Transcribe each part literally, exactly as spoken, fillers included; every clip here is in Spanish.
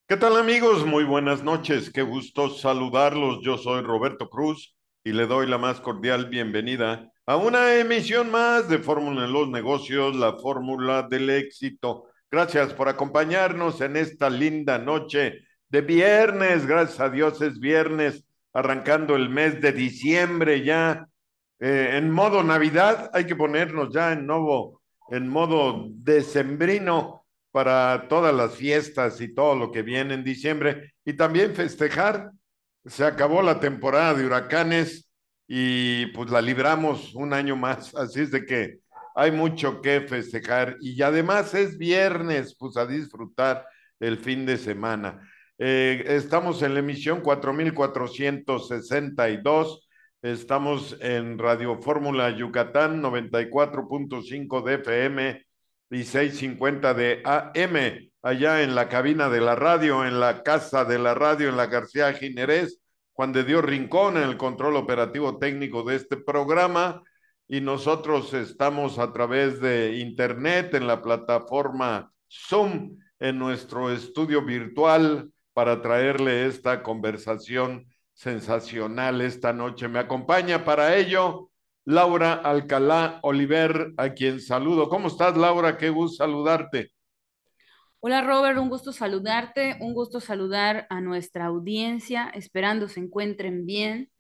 ¿Qué tal amigos? Muy buenas noches. Qué gusto saludarlos. Yo soy Roberto Cruz y le doy la más cordial bienvenida a una emisión más de Fórmula en los Negocios, la fórmula del éxito. Gracias por acompañarnos en esta linda noche de viernes. Gracias a Dios es viernes, arrancando el mes de diciembre ya eh, en modo Navidad. Hay que ponernos ya en nuevo, en modo decembrino para todas las fiestas y todo lo que viene en diciembre y también festejar. Se acabó la temporada de huracanes y pues la libramos un año más, así es de que hay mucho que festejar y además es viernes, pues a disfrutar el fin de semana. Eh, estamos en la emisión cuatro mil cuatrocientos sesenta y dos. Estamos en Radio Fórmula Yucatán noventa y cuatro punto cinco de F M y seiscientos cincuenta de A M, allá en la cabina de la radio, en la casa de la radio, en la García Ginerés, Juan de Dios Rincón, en el control operativo técnico de este programa. Y nosotros estamos a través de internet en la plataforma Zoom, en nuestro estudio virtual, para traerle esta conversación sensacional esta noche. Me acompaña para ello Laura Alcalá Oliver, a quien saludo. ¿Cómo estás, Laura? Qué gusto saludarte. Hola Robert, un gusto saludarte, un gusto saludar a nuestra audiencia, esperando se encuentren bien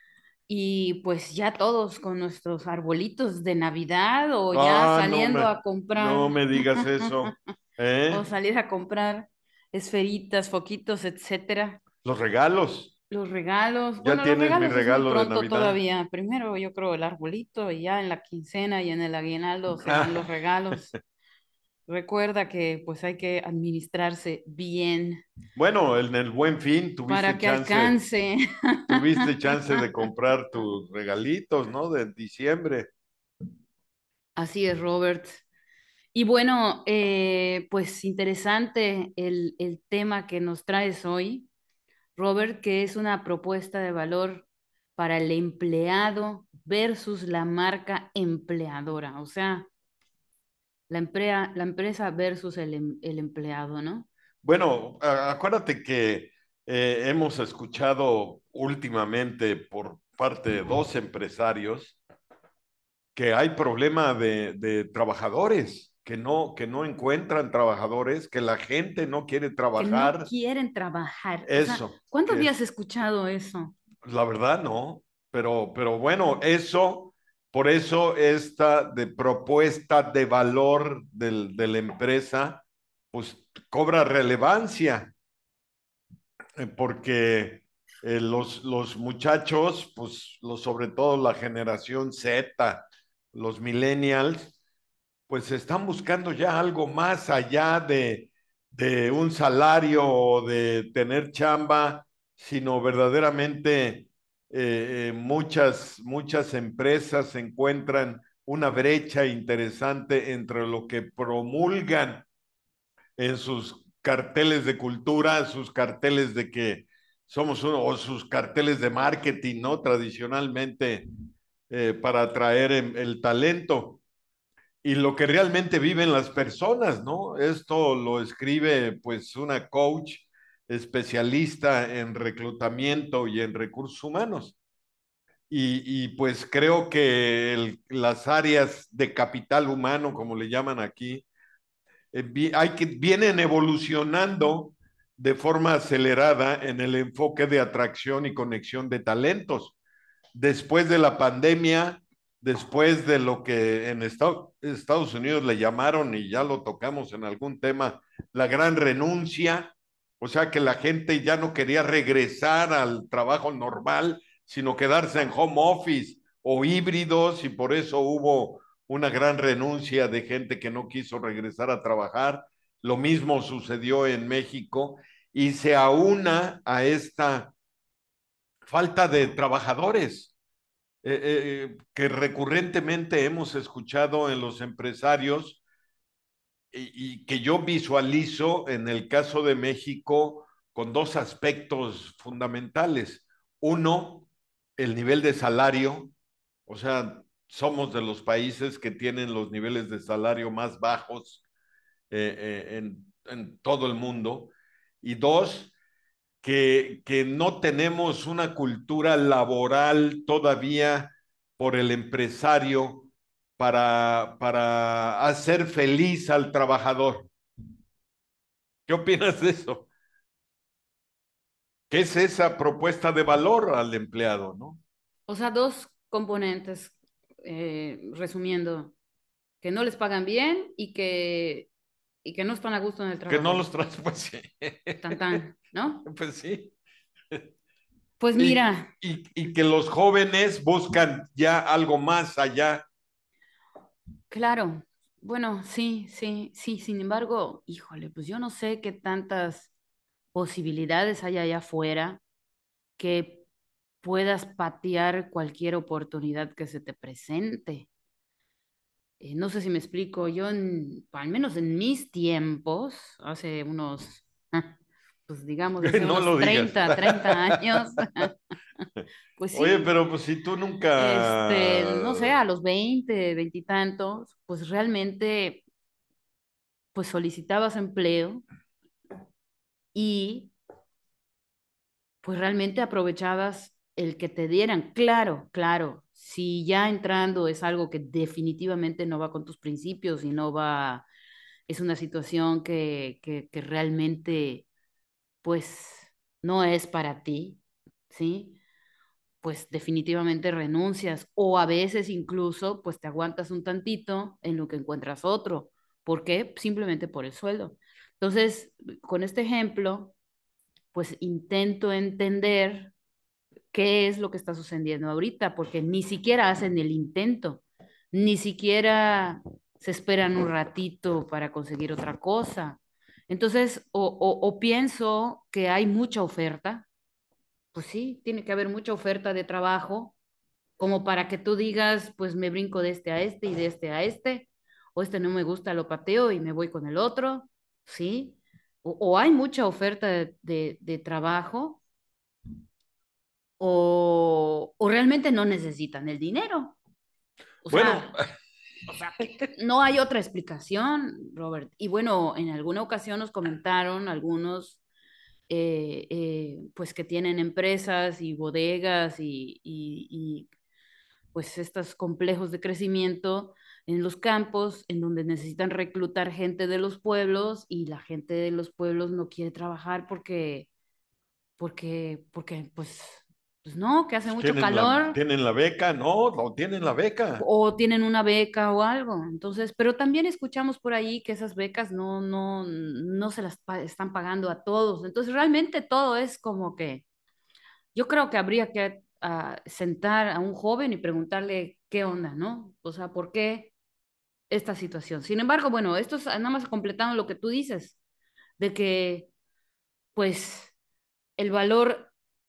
y pues ya todos con nuestros arbolitos de Navidad o ya Ah, no saliendo me, a comprar no me digas eso. o ¿Eh? salir a comprar esferitas, foquitos, etcétera. Los regalos. Los regalos, Ya bueno, los tienes mi regalos es muy regalo de pronto Navidad. todavía. Primero yo creo el arbolito y ya en la quincena y en el aguinaldo serán los regalos. Recuerda que pues hay que administrarse bien Bueno, en el Buen Fin tuviste para que chance, alcance. tuviste chance de comprar tus regalitos, ¿no? De diciembre. Así es, Robert. Y bueno, eh, pues interesante el, el tema que nos traes hoy, Robert, que es una propuesta de valor para el empleado versus la marca empleadora, o sea, la, emprea- la empresa versus el, em- el empleado, ¿no? Bueno, a- acuérdate que eh, hemos escuchado últimamente por parte de dos empresarios que hay problema de, de trabajadores, que no, que no encuentran trabajadores, que la gente no quiere Que no trabajar. quieren trabajar. O sea, Eso, ¿cuándo que habías es, escuchado eso? la verdad, no. Pero, pero bueno, eso, por eso esta de propuesta de valor del, de la empresa, pues cobra relevancia eh, porque eh, los, los muchachos, pues los, sobre todo la generación Z, los millennials, pues están buscando ya algo más allá de, de un salario o de tener chamba, sino verdaderamente eh, eh, muchas, muchas empresas encuentran una brecha interesante entre lo que promulgan en sus carteles de cultura, sus carteles de que somos uno, o sus carteles de marketing, ¿no? Tradicionalmente eh, para atraer el, el talento y lo que realmente viven las personas, ¿no? Esto lo escribe pues una coach especialista en reclutamiento y en recursos humanos. Y, y pues creo que el, las áreas de capital humano, como le llaman aquí, eh, vi- hay que, vienen evolucionando de forma acelerada en el enfoque de atracción y conexión de talentos. Después de la pandemia, después de lo que en Estados, Estados Unidos le llamaron, y ya lo tocamos en algún tema, la gran renuncia, o sea que la gente ya no quería regresar al trabajo normal, sino quedarse en home office o híbridos, y por eso hubo una gran renuncia de gente que no quiso regresar a trabajar. Lo mismo sucedió en México y se aúna a esta falta de trabajadores eh, eh, que recurrentemente hemos escuchado en los empresarios y, y, que yo visualizo en el caso de México con dos aspectos fundamentales. Uno, el nivel de salario, o sea, somos de los países que tienen los niveles de salario más bajos eh, eh, en, en todo el mundo. Y dos, que, que no tenemos una cultura laboral todavía por el empresario para, para hacer feliz al trabajador. ¿Qué opinas de eso? ¿Qué es esa propuesta de valor al empleado, no? O sea, dos componentes, eh, resumiendo, que no les pagan bien y que, y que no están a gusto en el Que no trabajo. los traes, pues sí. Tan tan, ¿no? Pues sí. Pues Y, mira, y, y que los jóvenes buscan ya algo más allá. claro, bueno, sí, sí, sí, sin embargo, híjole, pues yo no sé qué tantas posibilidades hay allá afuera que puedas patear cualquier oportunidad que se te presente. Eh, no sé si me explico, yo en- al menos en mis tiempos, hace unos, pues digamos, hace No lo unos digas. treinta treinta años, pues Oye, sí, pero pues si tú este, nunca... no sé, a los veinte veintitantos, pues realmente, pues solicitabas empleo y pues realmente aprovechabas el que te dieran. Claro, claro, si ya entrando es algo que definitivamente no va con tus principios y no va, es una situación que, que, que realmente pues no es para ti, ¿sí? Pues definitivamente renuncias o a veces incluso pues te aguantas un tantito en lo que encuentras otro. ¿Por qué? Simplemente por el sueldo. Entonces, con este ejemplo, pues intento entender qué es lo que está sucediendo ahorita, porque ni siquiera hacen el intento, ni siquiera se esperan un ratito para conseguir otra cosa. Entonces, o, o, o pienso que hay mucha oferta, pues sí, tiene que haber mucha oferta de trabajo, como para que tú digas, pues me brinco de este a este y de este a este, o este no me gusta, lo pateo y me voy con el otro, ¿sí? O, o hay mucha oferta de, de, de trabajo o, o realmente no necesitan el dinero. O Bueno, sea, o sea, que no hay otra explicación, Robert. Y bueno, en alguna ocasión nos comentaron algunos, eh, eh, pues que tienen empresas y bodegas y, y, y, pues estos complejos de crecimiento en los campos, en donde necesitan reclutar gente de los pueblos y la gente de los pueblos no quiere trabajar porque, porque, porque, pues, pues no, que hace pues mucho tienen la, calor tienen la beca, no, no tienen la beca. o tienen una beca o algo. Entonces, pero también escuchamos por ahí que esas becas no, no, no se las pa- están pagando a todos. Entonces, realmente todo es como que yo creo que habría que ah, sentar a un joven y preguntarle qué onda, ¿no? O sea, ¿por qué esta situación? Sin embargo, bueno, esto es nada más completando lo que tú dices, de que, pues, el valor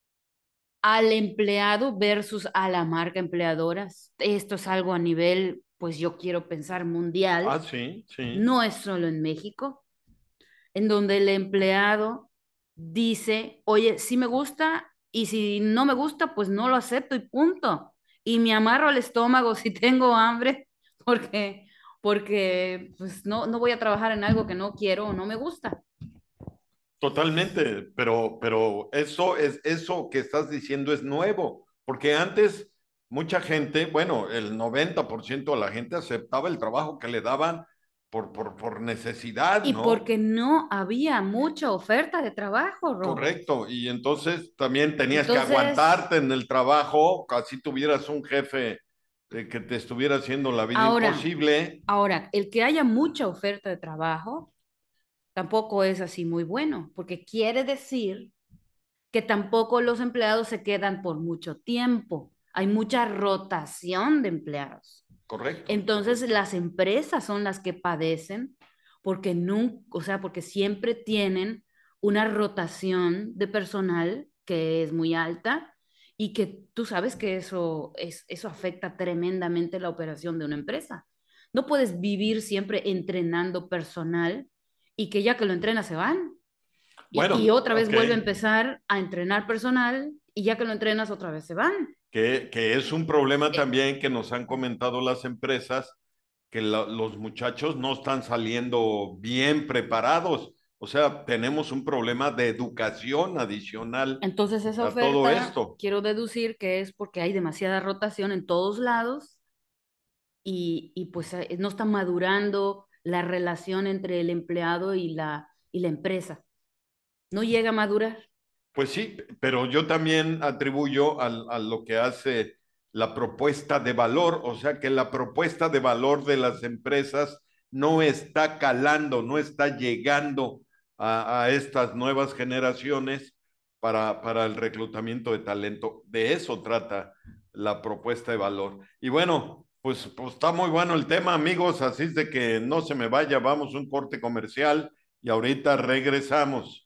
al empleado versus a la marca empleadora. Esto es algo a nivel, pues yo quiero pensar Ah, mundial, sí, sí, no es solo en México, en donde el empleado dice, oye, sí me gusta y si no me gusta, pues no lo acepto y punto. Y me amarro al estómago si tengo hambre porque, porque pues no, no voy a trabajar en algo que no quiero o no me gusta. totalmente, pero, pero eso es, eso que estás diciendo es nuevo, porque antes mucha gente, bueno, el noventa por ciento de la gente aceptaba el trabajo que le daban por, por, por necesidad, Y ¿no? porque no había mucha oferta de trabajo, Robert. Correcto, y entonces también tenías que Entonces, aguantarte en el trabajo, casi tuvieras un jefe eh, que te estuviera haciendo la vida ahora, imposible. ahora, el que haya mucha oferta de trabajo tampoco es así muy bueno, porque quiere decir que tampoco los empleados se quedan por mucho tiempo. Hay mucha rotación de empleados. Correcto, Entonces, correcto. las empresas son las que padecen porque nunca, o sea, porque siempre tienen una rotación de personal que es muy alta y que tú sabes que eso, es, eso afecta tremendamente la operación de una empresa. No puedes vivir siempre entrenando personal y que ya que lo entrenas se van y, y Bueno, otra vez ok, vuelve a empezar a entrenar personal y ya que lo entrenas otra vez se van. que, que es un problema Eh, también que nos han comentado las empresas, que la- los muchachos no están saliendo bien preparados. O sea, tenemos un problema de educación adicional Entonces esa a todo oferta, esto. quiero deducir que es porque hay demasiada rotación en todos lados y, y pues eh, no está madurando la relación entre el empleado y la, y la empresa. No llega a madurar. Pues sí, pero yo también atribuyo al- a lo que hace la propuesta de valor, o sea que la propuesta de valor de las empresas no está calando, no está llegando a, a estas nuevas generaciones para, para el reclutamiento de talento. De eso trata la propuesta de valor. Y bueno, pues, pues está muy bueno el tema, amigos, así es de que no se me vaya, vamos a un corte comercial y ahorita regresamos.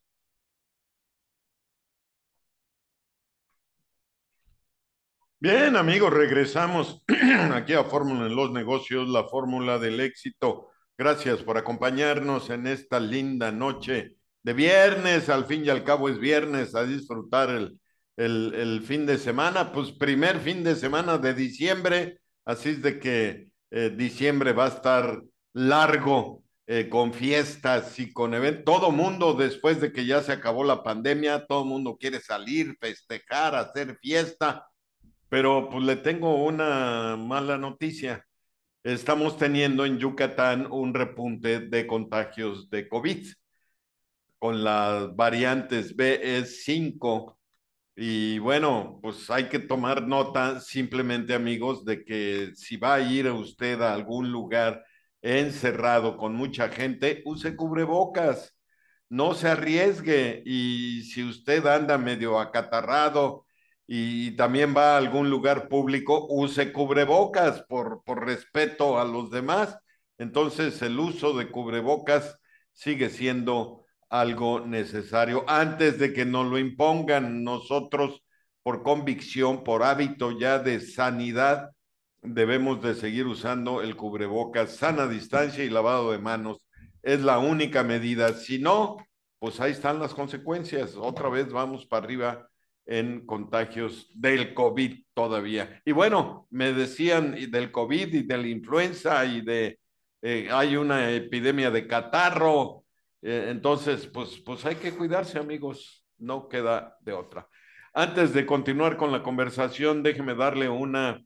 Bien, amigos, regresamos aquí a Fórmula en los Negocios, la fórmula del éxito. Gracias por acompañarnos en esta linda noche de viernes. Al fin y al cabo es viernes, a disfrutar el, el, el fin de semana. Pues primer fin de semana de diciembre, así es de que eh, diciembre va a estar largo, eh, con fiestas y con eventos. Todo mundo, después de que ya se acabó la pandemia, todo mundo quiere salir, festejar, hacer fiesta. Pero pues le tengo una mala noticia. Estamos teniendo en Yucatán un repunte de contagios de COVID con las variantes B E cinco. Y bueno, pues hay que tomar nota simplemente, amigos, de que si va a ir usted a algún lugar encerrado con mucha gente, use cubrebocas, no se arriesgue. Y si usted anda medio acatarrado y también va a algún lugar público, use cubrebocas por, por respeto a los demás. Entonces, el uso de cubrebocas sigue siendo algo necesario antes de que nos lo impongan. Nosotros, por convicción, por hábito ya de sanidad, debemos de seguir usando el cubrebocas, sana distancia y lavado de manos. Es la única medida. Si no, pues ahí están las consecuencias. Otra vez vamos para arriba en contagios del COVID todavía. Y bueno, me decían del COVID y de la influenza y de, eh, hay una epidemia de catarro. Eh, entonces, pues, pues hay que cuidarse, amigos, no queda de otra. Antes de continuar con la conversación, déjeme darle una,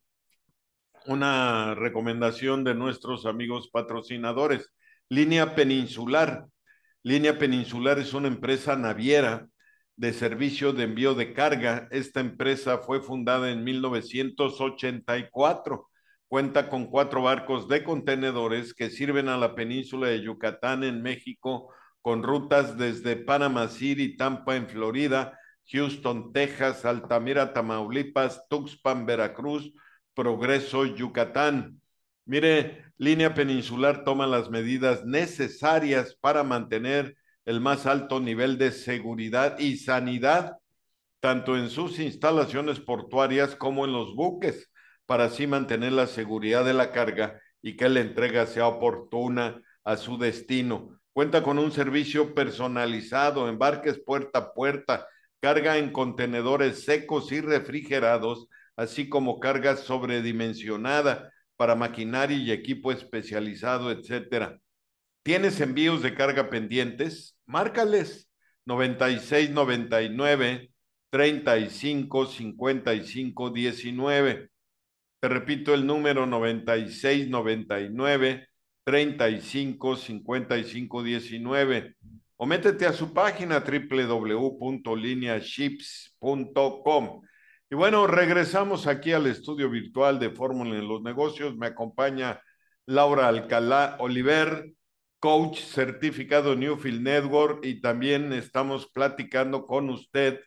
una recomendación de nuestros amigos patrocinadores. Línea Peninsular. Línea Peninsular es una empresa naviera de servicio de envío de carga. Esta empresa fue fundada en mil novecientos ochenta y cuatro. Cuenta con cuatro barcos de contenedores que sirven a la península de Yucatán en México, con rutas desde Panama City, Tampa en Florida, Houston, Texas, Altamira, Tamaulipas, Tuxpan, Veracruz, Progreso, Yucatán. Mire, Línea Peninsular toma las medidas necesarias para mantener el más alto nivel de seguridad y sanidad, tanto en sus instalaciones portuarias como en los buques, para así mantener la seguridad de la carga y que la entrega sea oportuna a su destino. Cuenta con un servicio personalizado, embarques puerta a puerta, carga en contenedores secos y refrigerados, así como carga sobredimensionada para maquinaria y equipo especializado, etcétera. ¿Tienes envíos de carga pendientes? Márcales noventa y seis noventa y nueve treinta y cinco cincuenta y cinco diecinueve. Te repito el número noventa y seis noventa y nueve treinta y cinco cincuenta y cinco diecinueve. O métete a su página w w w punto lineaships punto com. Y bueno, regresamos aquí al estudio virtual de Fórmula en los Negocios. Me acompaña Laura Alcalá Oliver, coach certificado Newfield Network, y también estamos platicando con usted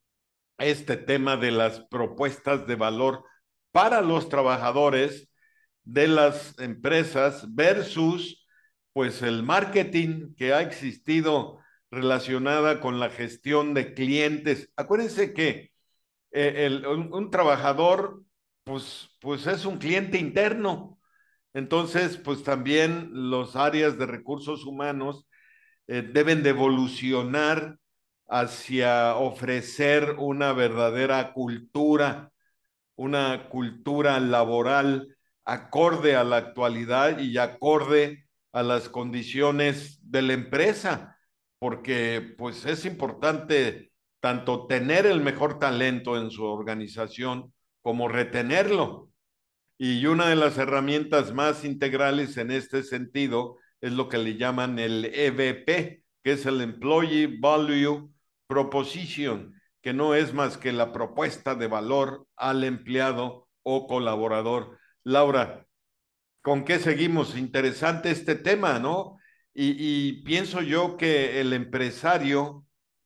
este tema de las propuestas de valor para los trabajadores de las empresas versus pues el marketing que ha existido relacionada con la gestión de clientes. Acuérdense que eh, el, un, un, trabajador pues, pues es un cliente interno. Entonces, pues también los áreas de recursos humanos eh, deben de evolucionar hacia ofrecer una verdadera cultura, una cultura laboral acorde a la actualidad y acorde a las condiciones de la empresa. porque pues es importante tanto tener el mejor talento en su organización como retenerlo. Y una de las herramientas más integrales en este sentido es lo que le llaman el E V P, que es el Employee Value Proposition, que no es más que la propuesta de valor al empleado o colaborador. Laura, ¿con qué seguimos? Interesante este tema, ¿no? Y, y pienso yo que el empresario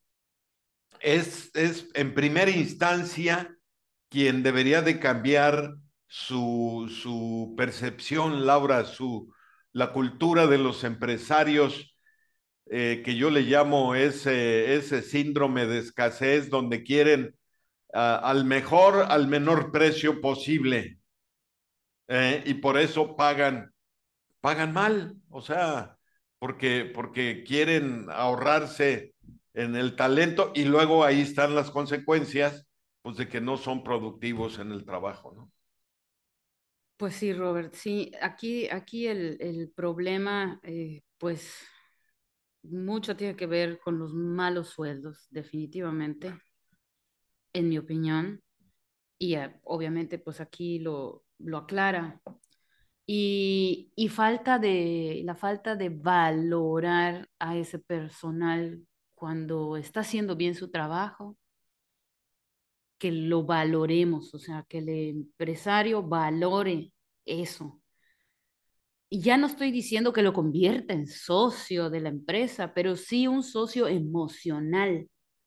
es, es en primera instancia quien debería de cambiar su, su percepción, Laura, su, la cultura de los empresarios, eh, que yo le llamo ese, ese síndrome de escasez, donde quieren uh, al mejor, al menor precio posible, eh, y por eso pagan, pagan mal, o sea, porque, porque quieren ahorrarse en el talento y luego ahí están las consecuencias, pues de que no son productivos en el trabajo, ¿no? Pues sí, Robert, sí, aquí, aquí el, el problema, eh, pues mucho tiene que ver con los malos sueldos, definitivamente, en mi opinión, y eh, obviamente pues aquí lo, lo aclara. Y, y falta de, la falta de valorar a ese personal cuando está haciendo bien su trabajo, que lo valoremos, o sea, que el empresario valore eso. Y ya no estoy diciendo que lo convierta en socio de la empresa, pero sí un socio emocional.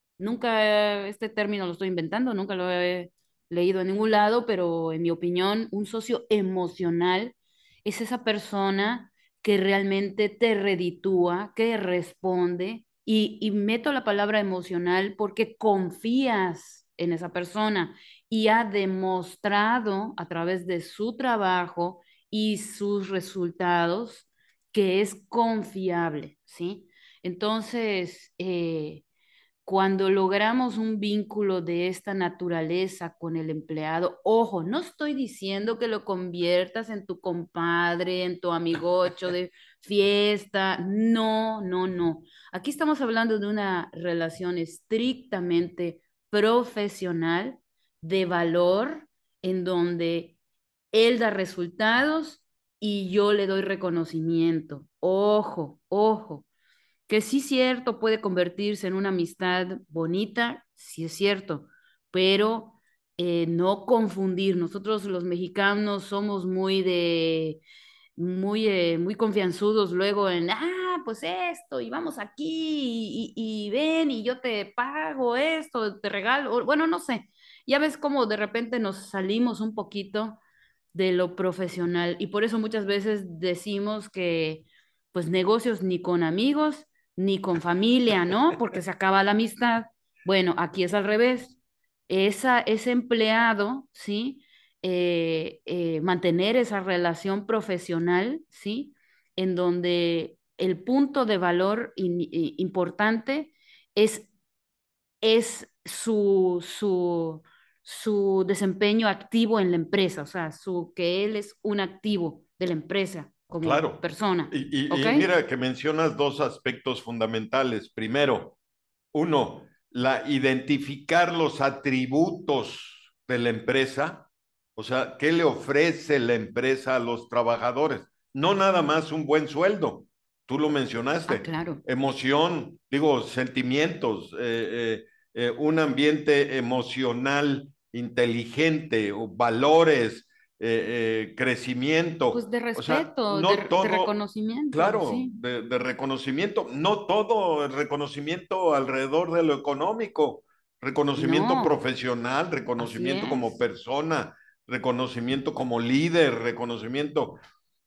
Nunca, este término lo estoy inventando, nunca lo he leído en ningún lado, pero en mi opinión, un socio emocional es esa persona que realmente te reditúa, que responde, y, y meto la palabra emocional porque confías en esa persona y ha demostrado a través de su trabajo y sus resultados que es confiable, ¿sí? Entonces, eh, cuando logramos un vínculo de esta naturaleza con el empleado, ojo, no estoy diciendo que lo conviertas en tu compadre, en tu amigocho de fiesta, no, no, no. Aquí estamos hablando de una relación estrictamente profesional, de valor, en donde él da resultados y yo le doy reconocimiento. Ojo, ojo, que sí cierto, puede convertirse en una amistad bonita, sí es cierto, pero eh, no confundir. Nosotros los mexicanos somos muy de, muy, eh, muy confianzudos luego en, ah, pues esto, y vamos aquí, y, y, y ven, y yo te pago esto, te regalo, o, bueno, no sé. Ya ves cómo de repente nos salimos un poquito de lo profesional y por eso muchas veces decimos que pues negocios ni con amigos ni con familia, ¿no? Porque se acaba la amistad. Bueno, aquí es al revés. Esa, ese empleado, ¿sí? Eh, eh, mantener esa relación profesional, ¿sí? En donde el punto de valor in, i- importante es, es su, su, su desempeño activo en la empresa, o sea, su, que él es un activo de la empresa como Claro. persona, Y, ¿ok? y, y mira que mencionas dos aspectos fundamentales. Primero, uno, la identificar los atributos de la empresa, o sea, ¿qué le ofrece la empresa a los trabajadores? No nada más un buen sueldo, tú lo Ah, mencionaste, claro. emoción, digo, sentimientos, eh, eh, eh, un ambiente emocional inteligente, o valores, eh, eh, Pues crecimiento, de o sea, respeto, no de, de todo. reconocimiento, Claro, sí. de, de reconocimiento, no todo el reconocimiento alrededor de lo económico, reconocimiento No, profesional, así reconocimiento como es. persona, reconocimiento como líder, reconocimiento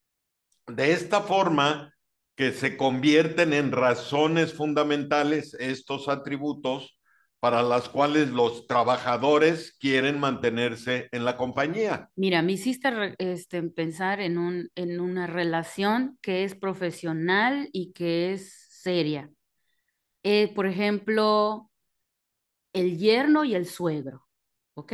de esta forma que se convierten en razones fundamentales estos atributos para las cuales los trabajadores quieren mantenerse en la compañía. Mira, me hiciste re- este, pensar en un, en una relación que es profesional y que es seria. Eh, por ejemplo, el yerno y el suegro, ¿ok?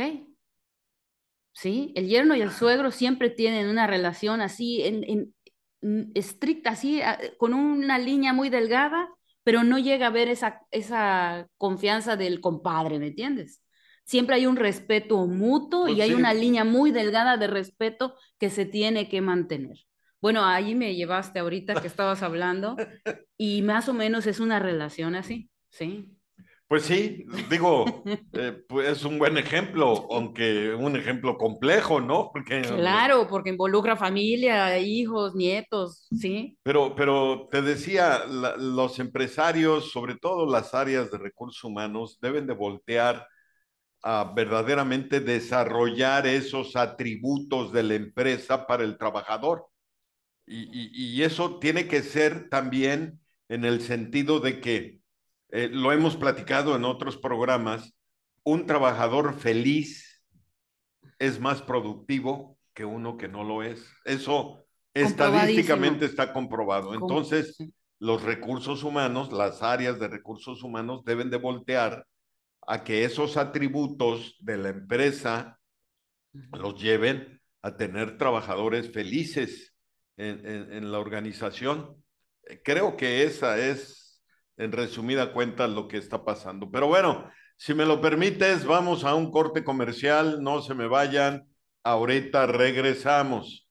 ¿Sí? El yerno y el suegro siempre tienen una relación así, en, en- en- estricta, así, a- con una línea muy delgada, pero no llega a haber esa, esa confianza del compadre, ¿me entiendes? Siempre hay un respeto mutuo y Pues hay una sí, línea muy delgada de respeto que se tiene que mantener. Bueno, ahí me llevaste ahorita que estabas hablando y más o menos es una relación así, ¿sí? pues sí, digo, eh, pues es un buen ejemplo, aunque un ejemplo complejo, ¿no? Porque, Claro, porque involucra familia, hijos, nietos, ¿sí? pero, pero te decía, la- los empresarios, sobre todo las áreas de recursos humanos, deben de voltear a verdaderamente desarrollar esos atributos de la empresa para el trabajador. Y, y- y eso tiene que ser también en el sentido de que, eh, lo hemos platicado en otros programas, un trabajador feliz es más productivo que uno que no lo es. Eso estadísticamente Comprobadísimo. está comprobado. Com- Entonces, sí. los recursos humanos, las áreas de recursos humanos deben de voltear a que esos atributos de la empresa Ujú. los lleven a tener trabajadores felices en, en, en la organización. Creo que esa es, en resumida cuenta, lo que está pasando. Pero bueno, si me lo permites, vamos a un corte comercial, no se me vayan, ahorita regresamos.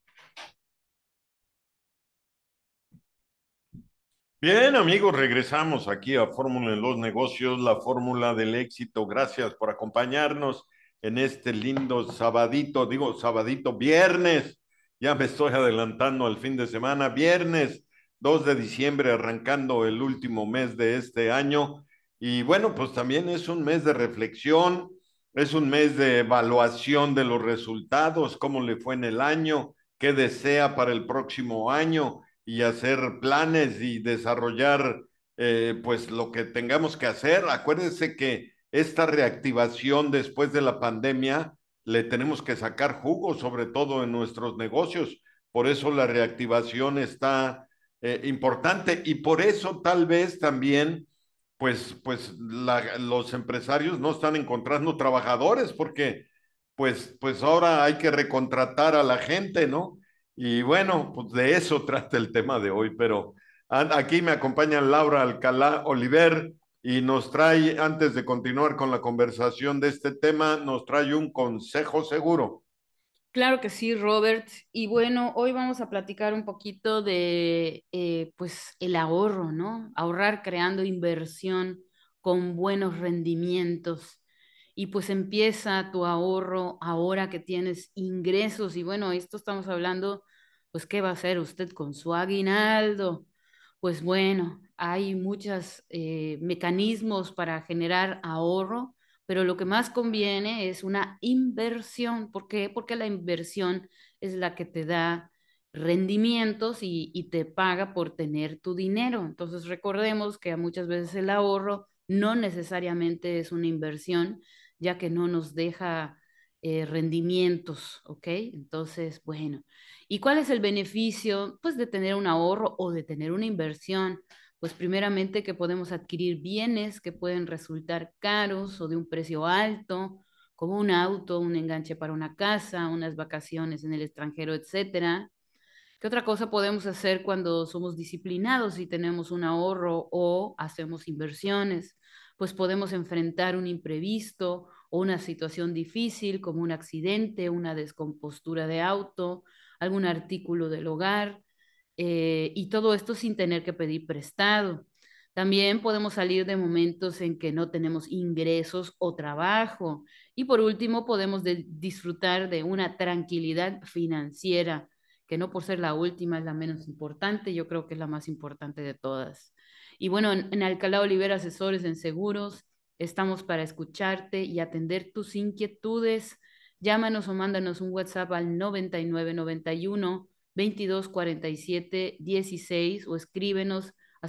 Bien, amigos, regresamos aquí a Fórmula de los Negocios, la fórmula del éxito. Gracias por acompañarnos en este lindo sabadito, digo sabadito, viernes. Ya me estoy adelantando al fin de semana, viernes dos de diciembre, arrancando el último mes de este año. Y bueno, pues también es un mes de reflexión, es un mes de evaluación de los resultados, cómo le fue en el año, qué desea para el próximo año y hacer planes y desarrollar, eh, pues lo que tengamos que hacer. Acuérdense que esta reactivación después de la pandemia le tenemos que sacar jugo, sobre todo en nuestros negocios. Por eso la reactivación está, eh, importante y por eso tal vez también, pues, pues la, los empresarios no están encontrando trabajadores porque pues, pues ahora hay que recontratar a la gente, ¿no? Y bueno, pues de eso trata el tema de hoy, pero aquí me acompaña Laura Alcalá Oliver y nos trae, antes de continuar con la conversación de este tema, nos trae un consejo seguro. Claro que sí, Robert. Y bueno, hoy vamos a platicar un poquito de, eh, pues, el ahorro, ¿no? Ahorrar creando inversión con buenos rendimientos. Y pues empieza tu ahorro ahora que tienes ingresos. Y bueno, esto estamos hablando, pues, ¿qué va a hacer usted con su aguinaldo? Pues bueno, hay muchos mecanismos para generar ahorro, pero lo que más conviene es una inversión. ¿Por qué? Porque la inversión es la que te da rendimientos y, y te paga por tener tu dinero. Entonces recordemos que muchas veces el ahorro no necesariamente es una inversión, ya que no nos deja eh, rendimientos, ¿ok? Entonces, bueno, ¿y cuál es el beneficio, pues, de tener un ahorro o de tener una inversión? Pues primeramente que podemos adquirir bienes que pueden resultar caros o de un precio alto, como un auto, un enganche para una casa, unas vacaciones en el extranjero, etcétera. ¿Qué otra cosa podemos hacer cuando somos disciplinados y tenemos un ahorro o hacemos inversiones? Pues podemos enfrentar un imprevisto o una situación difícil como un accidente, una descompostura de auto, algún artículo del hogar, eh, y todo esto sin tener que pedir prestado. También podemos salir de momentos en que no tenemos ingresos o trabajo. Y por último, podemos de- disfrutar de una tranquilidad financiera, que no por ser la última es la menos importante, yo creo que es la más importante de todas. Y bueno, en, en Alcalá Olivera Asesores en Seguros, estamos para escucharte y atender tus inquietudes. Llámanos o mándanos un WhatsApp al noventa y nueve noventa y uno veintidós cuarenta y siete dieciséis o escríbenos a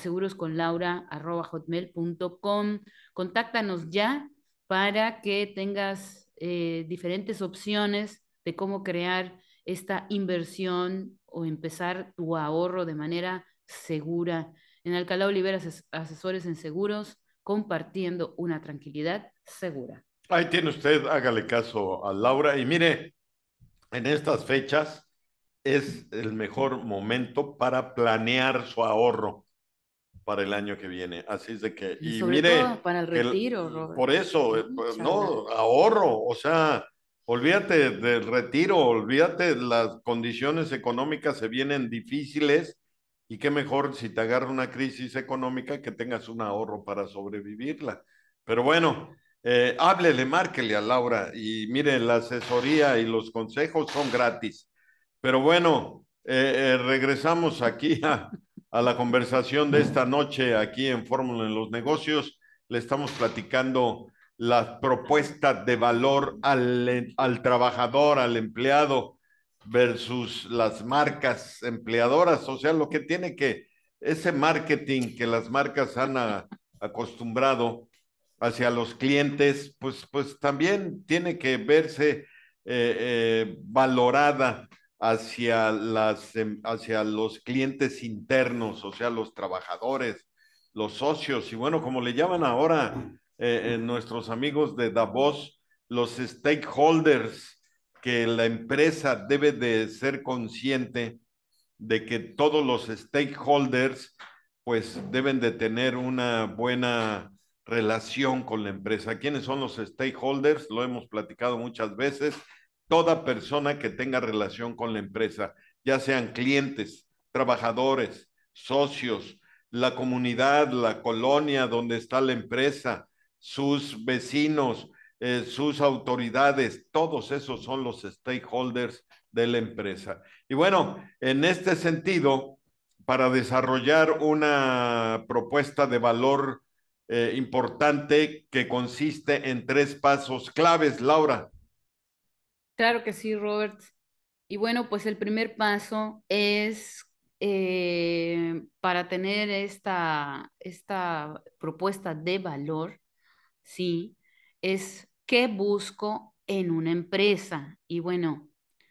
segurosconlaura@hotmail.com. Contáctanos ya para que tengas eh, diferentes opciones de cómo crear esta inversión o empezar tu ahorro de manera segura. En Alcalá Olivera Asesores en Seguros, compartiendo una tranquilidad segura. Ahí tiene usted, hágale caso a Laura y mire, en estas fechas es el mejor momento para planear su ahorro. para el año que viene. Así es de que, Y y sobre todo mire, para el que el- retiro, Robert. por eso, eh, pues, Mucha lana. no, ahorro, o sea, olvídate del retiro, olvídate, las condiciones económicas se vienen difíciles y qué mejor si te agarra una crisis económica que tengas un ahorro para sobrevivirla. Pero bueno, eh, háblele, márquele a Laura y mire, la asesoría y los consejos son gratis. Pero bueno, eh, eh, regresamos aquí a a la conversación de esta noche aquí en Fórmula en los Negocios. Le estamos platicando las propuestas de valor al, al trabajador, al empleado, versus las marcas empleadoras, o sea, lo que tiene que, ese marketing que las marcas han a, acostumbrado hacia los clientes, pues, pues también tiene que verse eh, eh, valorada hacia, las, em, hacia los clientes internos, o sea, los trabajadores, los socios, y bueno, como le llaman ahora eh, eh, nuestros amigos de Davos, los stakeholders, que la empresa debe de ser consciente de que todos los stakeholders pues deben de tener una buena relación con la empresa. ¿Quiénes son los stakeholders? Lo hemos platicado muchas veces. Toda persona que tenga relación con la empresa, ya sean clientes, trabajadores, socios, la comunidad, la colonia donde está la empresa, sus vecinos, eh, sus autoridades, todos esos son los stakeholders de la empresa. Y bueno, en este sentido, para desarrollar una propuesta de valor eh, importante que consiste en tres pasos claves, Laura. Claro que sí, Robert. Y bueno, pues el primer paso es eh, para tener esta, esta propuesta de valor, ¿sí? Es qué busco en una empresa. Y bueno,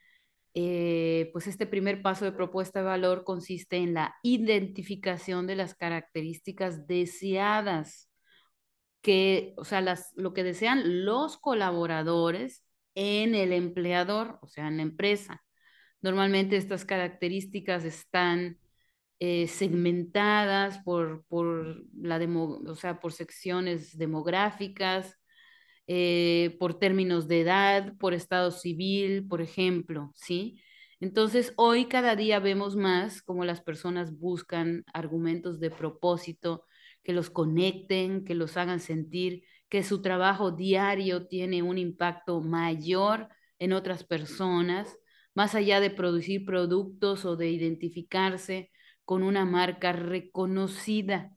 eh, pues este primer paso de propuesta de valor consiste en la identificación de las características deseadas que, o sea, las, lo que desean los colaboradores en el empleador, o sea, en la empresa. Normalmente estas características están eh, segmentadas por, por, la demo, o sea, por secciones demográficas, eh, por términos de edad, por estado civil, por ejemplo, ¿sí? Entonces, hoy cada día vemos más cómo las personas buscan argumentos de propósito que los conecten, que los hagan sentir que su trabajo diario tiene un impacto mayor en otras personas, más allá de producir productos o de identificarse con una marca reconocida.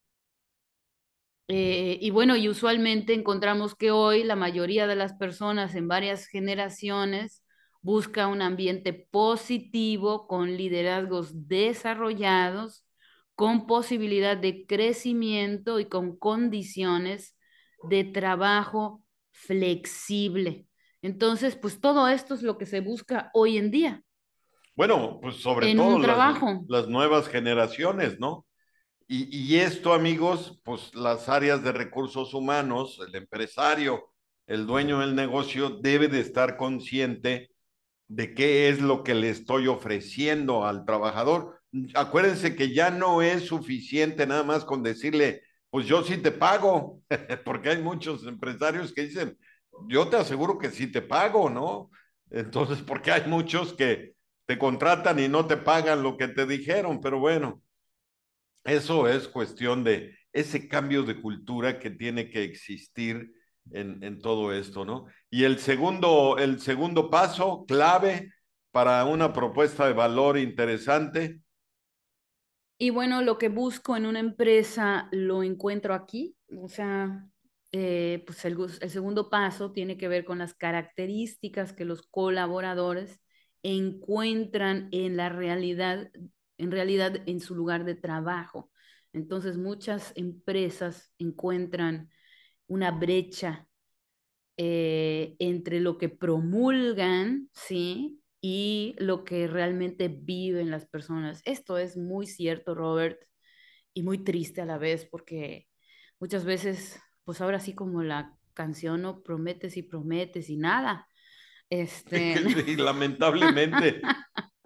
Eh, y bueno, y usualmente encontramos que hoy la mayoría de las personas en varias generaciones busca un ambiente positivo con liderazgos desarrollados, con posibilidad de crecimiento y con condiciones de trabajo flexible. Entonces, pues todo esto es lo que se busca hoy en día Bueno, pues sobre en todo un las, trabajo. las nuevas generaciones, ¿no? Y, y esto, amigos, pues las áreas de recursos humanos, el empresario, el dueño del negocio, debe de estar consciente de qué es lo que le estoy ofreciendo al trabajador. Acuérdense que ya no es suficiente nada más con decirle, pues yo sí te pago, porque hay muchos empresarios que dicen, yo te aseguro que sí te pago, ¿no? Entonces, porque hay muchos que te contratan y no te pagan lo que te dijeron, pero bueno, eso es cuestión de ese cambio de cultura que tiene que existir en, en todo esto, ¿no? Y el segundo, el segundo paso clave para una propuesta de valor interesante. Y bueno, lo que busco en una empresa lo encuentro aquí. O sea, eh, pues el, gus- el segundo paso tiene que ver con las características que los colaboradores encuentran en la realidad, en realidad en su lugar de trabajo. Entonces, muchas empresas encuentran una brecha eh, entre lo que promulgan, ¿sí? Y lo que realmente viven las personas. Esto es muy cierto, Robert, y muy triste a la vez, porque muchas veces, pues ahora sí como la canción, no prometes y prometes y nada. Este, Y lamentablemente,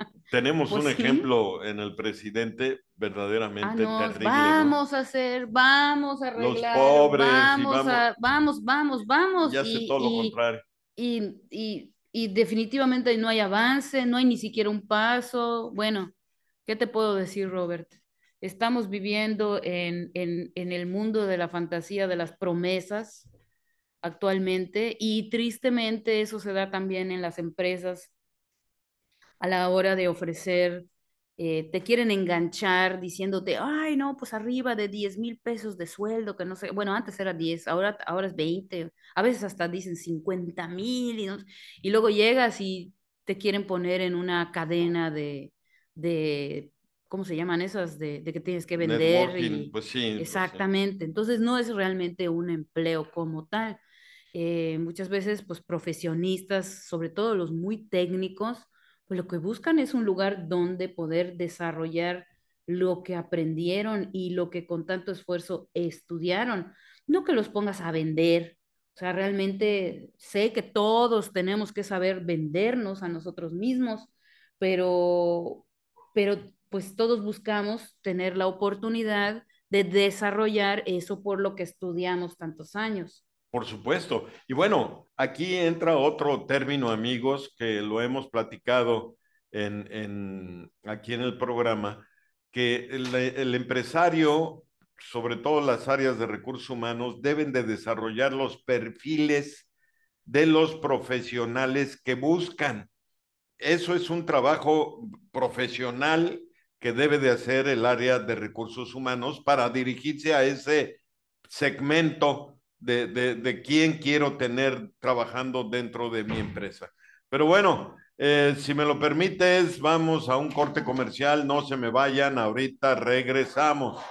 Tenemos Pues un sí. ejemplo en el presidente Ah, verdaderamente no, terrible, ¿no? vamos a hacer, vamos a Los arreglar, pobres y vamos vamos, a, vamos, vamos, y vamos, hace todo lo y, contrario. y, y, y, y definitivamente no hay avance, no hay ni siquiera un paso. Bueno, ¿qué te puedo decir, Robert? Estamos viviendo en, en, en el mundo de la fantasía, de las promesas actualmente, y tristemente eso se da también en las empresas a la hora de ofrecer, eh, te quieren enganchar diciéndote, ay, no, pues arriba de diez mil pesos de sueldo, que no sé, bueno, antes era diez, ahora, ahora es veinte, a veces hasta dicen cincuenta mil, y, no- y luego llegas y te quieren poner en una cadena de, de, ¿cómo se llaman esas? De, de que tienes que vender Networking, y pues sí, pues sí. exactamente, entonces no es realmente un empleo como tal. Eh, muchas veces, pues profesionistas, sobre todo los muy técnicos, pues lo que buscan es un lugar donde poder desarrollar lo que aprendieron y lo que con tanto esfuerzo estudiaron. No que los pongas a vender. O sea, realmente sé que todos tenemos que saber vendernos a nosotros mismos, pero, pero pues todos buscamos tener la oportunidad de desarrollar eso por lo que estudiamos tantos años. Por supuesto. Y bueno, aquí entra otro término, amigos, que lo hemos platicado en, en- aquí en el programa, que el, el empresario, sobre todo las áreas de recursos humanos, deben de desarrollar los perfiles de los profesionales que buscan. Eso es un trabajo profesional que debe de hacer el área de recursos humanos para dirigirse a ese segmento de, de, de quién quiero tener trabajando dentro de mi empresa. Pero bueno, eh, si me lo permites, vamos a un corte comercial, no se me vayan, ahorita regresamos.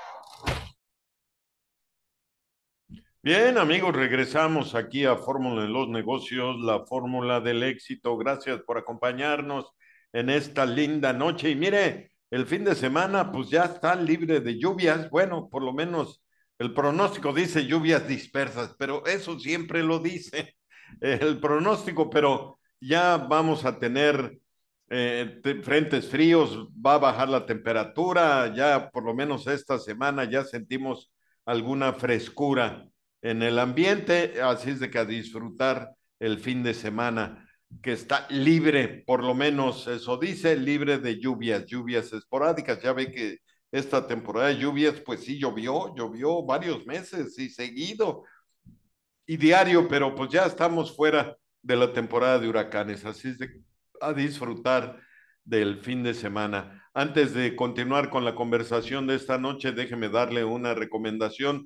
Bien, amigos, regresamos aquí a Fórmula de los Negocios, la fórmula del éxito. Gracias por acompañarnos en esta linda noche. Y mire, el fin de semana pues ya está libre de lluvias. Bueno, por lo menos el pronóstico dice lluvias dispersas, pero eso siempre lo dice el pronóstico, pero ya vamos a tener eh, frentes fríos, va a bajar la temperatura, ya por lo menos esta semana ya sentimos alguna frescura en el ambiente, así es de que a disfrutar el fin de semana, que está libre, por lo menos eso dice, libre de lluvias, lluvias esporádicas. Ya ve que esta temporada de lluvias, pues sí llovió, llovió varios meses y seguido y diario, pero pues ya estamos fuera de la temporada de huracanes, así es de a disfrutar del fin de semana. Antes de continuar con la conversación de esta noche, déjeme darle una recomendación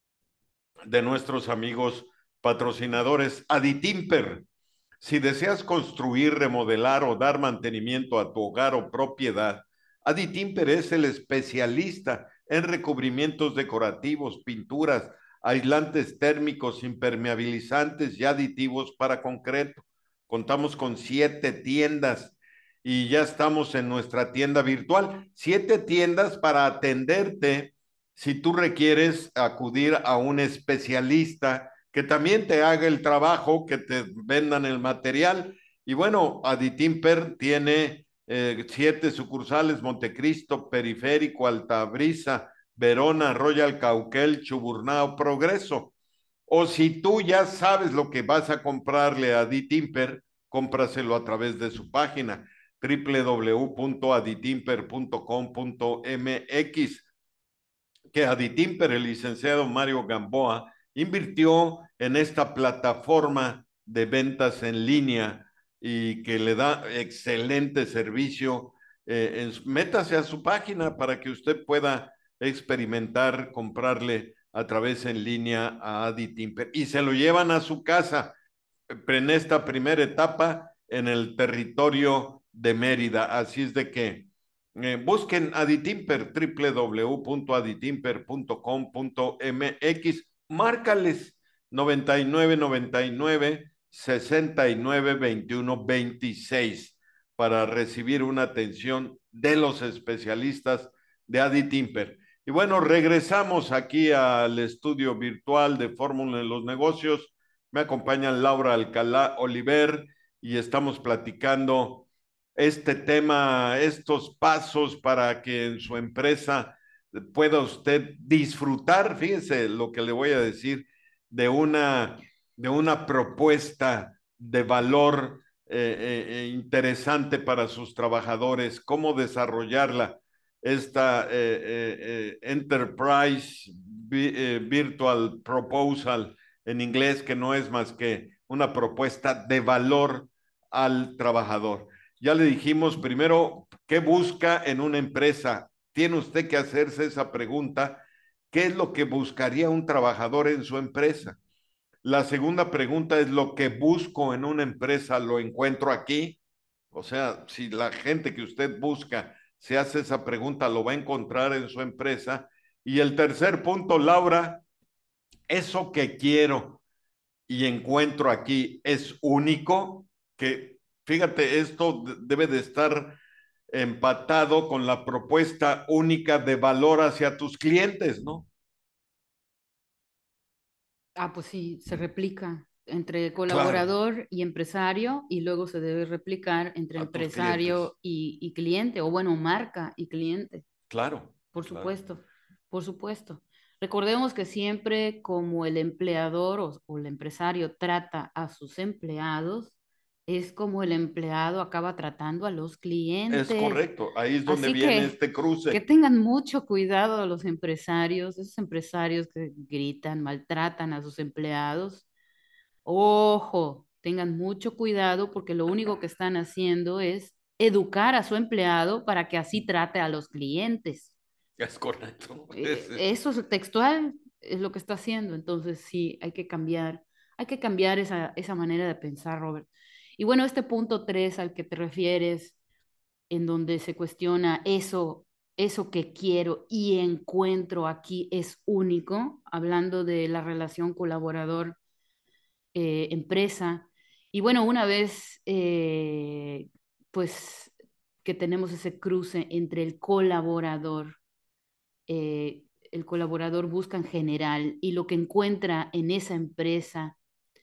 de nuestros amigos patrocinadores, Aditimper. Si deseas construir, remodelar o dar mantenimiento a tu hogar o propiedad, Aditimper es el especialista en recubrimientos decorativos, pinturas, aislantes térmicos, impermeabilizantes y aditivos para concreto. Contamos con siete tiendas y ya estamos en nuestra tienda virtual. Siete tiendas para atenderte si tú requieres acudir a un especialista que también te haga el trabajo, que te vendan el material. Y bueno, Aditimper tiene eh, siete sucursales: Montecristo, Periférico, Altabrisa, Verona, Royal Cauquel, Chuburnao, Progreso. O si tú ya sabes lo que vas a comprarle a Aditimper, cómpraselo a través de su página w w w punto aditimper punto com punto m x, que Aditimper, el licenciado Mario Gamboa, invirtió en esta plataforma de ventas en línea y que le da excelente servicio. Eh, en, métase a su página para que usted pueda experimentar, comprarle a través en línea a Aditimper y se lo llevan a su casa en esta primera etapa en el territorio de Mérida. Así es de que eh, busquen Aditimper, w w w punto aditimper punto com punto m x, márcales noventa y nueve noventa y nueve sesenta y nueve veintiuno veintiséis para recibir una atención de los especialistas de Aditimper. Y bueno, regresamos aquí al estudio virtual de Fórmula de los Negocios. Me acompaña Laura Alcalá Oliver y estamos platicando este tema, estos pasos para que en su empresa pueda usted disfrutar, fíjese lo que le voy a decir, de una, de una propuesta de valor eh, eh, eh, interesante para sus trabajadores, cómo desarrollarla, esta eh, eh, eh, Enterprise eh, Virtual Proposal en inglés, que no es más que una propuesta de valor al trabajador. Ya le dijimos primero, ¿qué busca en una empresa? Tiene usted que hacerse esa pregunta. ¿Qué es lo que buscaría un trabajador en su empresa? La segunda pregunta es, ¿lo que busco en una empresa lo encuentro aquí? O sea, si la gente que usted busca se hace esa pregunta, lo va a encontrar en su empresa. Y el tercer punto, Laura, eso que quiero y encuentro aquí es único, que fíjate, esto debe de estar empatado con la propuesta única de valor hacia tus clientes, ¿no? Ah, pues sí, se replica entre Claro, colaborador y empresario y luego se debe replicar entre a tus clientes. empresario y, y cliente, o bueno, marca y cliente, Claro, por claro. supuesto, por supuesto. Recordemos que siempre como el empleador o, o el empresario trata a sus empleados, es como el empleado acaba tratando a los Es clientes. correcto. Ahí es donde Así viene que este que cruce. tengan mucho cuidado los empresarios, esos empresarios que gritan, maltratan a sus empleados. Ojo, tengan mucho cuidado porque lo único que están haciendo es educar a su empleado para que así trate a los clientes. Es correcto. Eh, Es, es- Eso es textual, es lo que está haciendo. Entonces sí, hay que cambiar, hay que cambiar esa, esa manera de pensar, Robert. Y bueno, este punto tres al que te refieres, en donde se cuestiona eso, eso que quiero y encuentro aquí es único, hablando de la relación colaborador eh, empresa. Y bueno, una vez eh, pues que tenemos ese cruce entre el colaborador, eh, el colaborador busca en general y lo que encuentra en esa empresa,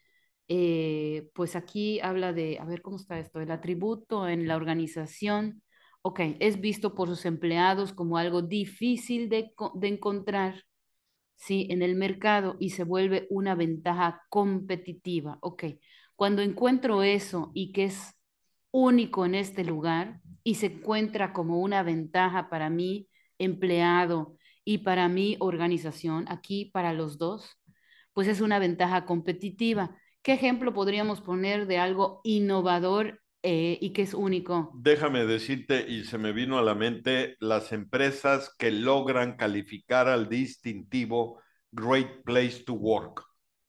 eh, pues aquí habla de, a ver cómo está esto, el atributo en la organización. Ok, es visto por sus empleados como algo difícil de, de encontrar, ¿sí? En el mercado y se vuelve una ventaja competitiva. Ok, cuando encuentro eso y que es único en este lugar y se encuentra como una ventaja para mi empleado y para mi organización, aquí para los dos, pues es una ventaja competitiva. ¿Qué ejemplo podríamos poner de algo innovador eh, y que es único? Déjame decirte, y se me vino a la mente, las empresas que logran calificar al distintivo Great Place to Work.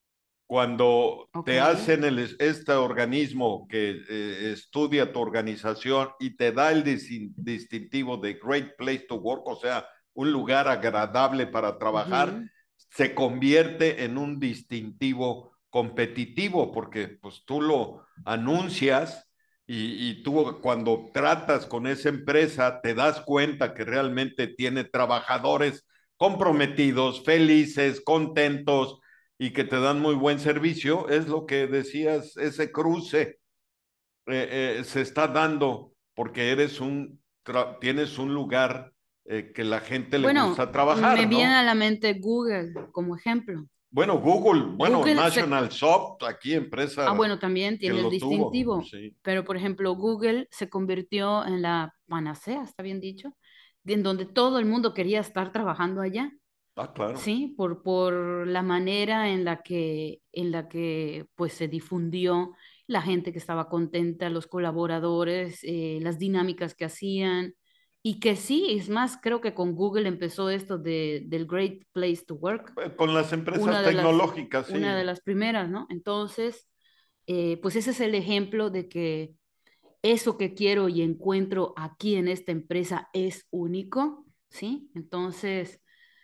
Cuando Ok. te hacen el, este organismo que eh, estudia tu organización y te da el distintivo de Great Place to Work, o sea, un lugar agradable para trabajar, Ujú. se convierte en un distintivo competitivo porque pues tú lo anuncias y, y tú cuando tratas con esa empresa te das cuenta que realmente tiene trabajadores comprometidos, felices, contentos y que te dan muy buen servicio, es lo que decías, ese cruce eh, eh, se está dando porque eres un, tienes un lugar eh, que la gente le Bueno, gusta me trabajar, viene a ¿no? la mente Google como ejemplo. Bueno, Google, bueno, Google se, National Soft, aquí ah, empresa bueno, también que tiene el lo tuvo, distintivo, sí. pero por ejemplo, Google se convirtió en la panacea, ¿está bien dicho? En donde todo el mundo quería estar trabajando allá, Ah, claro. ¿sí? Por, por la manera en la que, en la que pues se difundió, la gente que estaba contenta, los colaboradores, eh, las dinámicas que hacían. Y que sí, es más, creo que con Google empezó esto de, del Great Place to Work, Eh, Con las empresas una de las, tecnológicas, una de sí. las primeras, ¿no? Entonces, eh, pues ese es el ejemplo de que eso que quiero y encuentro aquí en esta empresa es único, ¿sí? Entonces,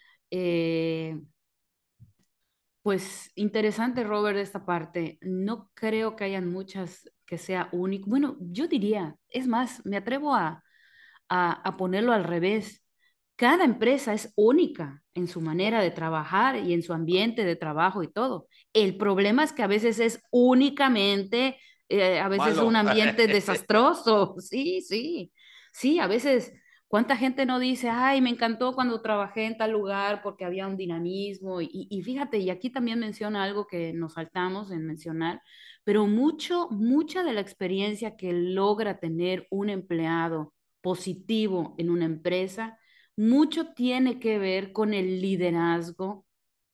eh, pues interesante, Robert, esta parte. No creo que hayan muchas que sea único. Bueno, yo diría, es más, me atrevo a, a, a ponerlo al revés. Cada empresa es única en su manera de trabajar y en su ambiente de trabajo y todo. El problema es que a veces es únicamente eh, a veces un Malo. ambiente desastroso, sí, sí, sí, a veces, ¿cuánta gente no dice, ay, me encantó cuando trabajé en tal lugar porque había un dinamismo? Y, y fíjate, y aquí también menciona algo que nos saltamos en mencionar, pero mucho, mucha de la experiencia que logra tener un empleado positivo en una empresa, mucho tiene que ver con el liderazgo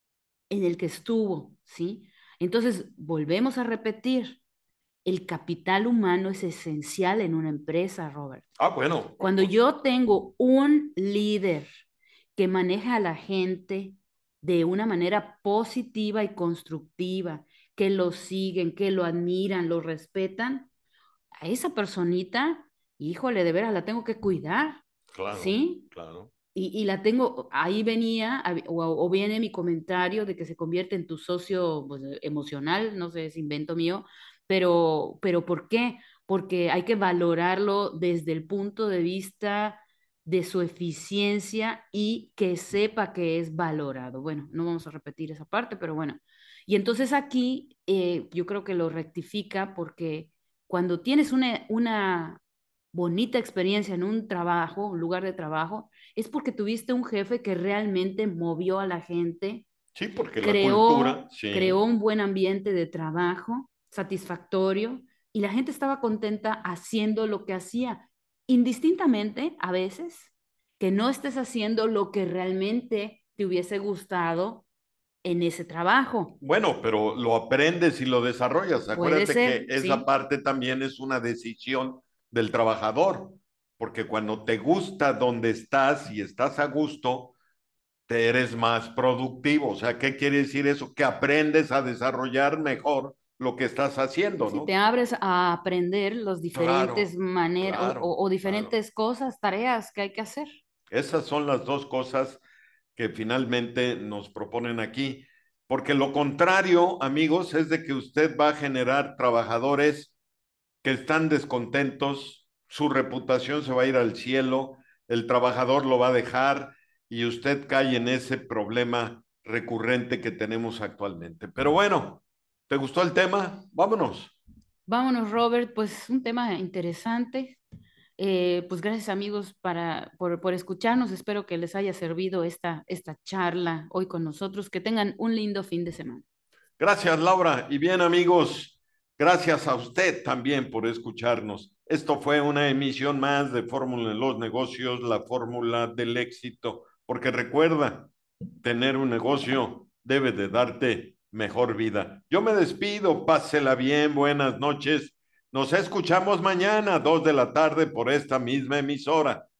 en el que estuvo, ¿sí? Entonces, volvemos a repetir, el capital humano es esencial en una empresa, Robert. Ah, bueno, Cuando pues yo tengo un líder que maneja a la gente de una manera positiva y constructiva, que lo siguen, que lo admiran, lo respetan, a esa personita, híjole, de veras la tengo que cuidar, claro, ¿sí? claro. Y, y la tengo, ahí venía, o, o viene mi comentario de que se convierte en tu socio pues, emocional, no sé, es invento mío, pero, pero ¿por qué? Porque hay que valorarlo desde el punto de vista de su eficiencia y que sepa que es valorado. Bueno, no vamos a repetir esa parte, pero bueno. Y entonces aquí eh, yo creo que lo rectifica porque cuando tienes una, una bonita experiencia en un trabajo, un lugar de trabajo, es porque tuviste un jefe que realmente movió a la gente, Sí, porque la cultura, creó, creó sí. un buen ambiente de trabajo satisfactorio y la gente estaba contenta haciendo lo que hacía, indistintamente a veces que no estés haciendo lo que realmente te hubiese gustado en ese trabajo. Bueno, pero lo aprendes y lo desarrollas. Puede Acuérdate que ser, esa ¿sí? parte también es una decisión del trabajador, porque cuando te gusta donde estás y estás a gusto, te eres más productivo. O sea, ¿qué quiere decir eso? Que aprendes a desarrollar mejor lo que estás haciendo, Si te ¿no? abres a aprender las diferentes Claro, maneras o, claro, o- o claro. diferentes cosas, tareas que hay que hacer. Esas son las dos cosas que finalmente nos proponen aquí, porque lo contrario, amigos, es de que usted va a generar trabajadores que están descontentos, su reputación se va a ir al cielo, el trabajador lo va a dejar y usted cae en ese problema recurrente que tenemos actualmente. Pero bueno, ¿te gustó el tema? Vámonos. Vámonos, Robert, pues un tema interesante. Eh, pues gracias amigos para, por, por escucharnos. Espero que les haya servido esta, esta charla hoy con nosotros. Que tengan un lindo fin de semana. Gracias, Laura. Y bien, amigos, gracias a usted también por escucharnos. Esto fue una emisión más de Fórmula en los Negocios, la fórmula del éxito. Porque recuerda, tener un negocio debe de darte mejor vida. Yo me despido, pásela bien, buenas noches. Nos escuchamos mañana, dos de la tarde, por esta misma emisora.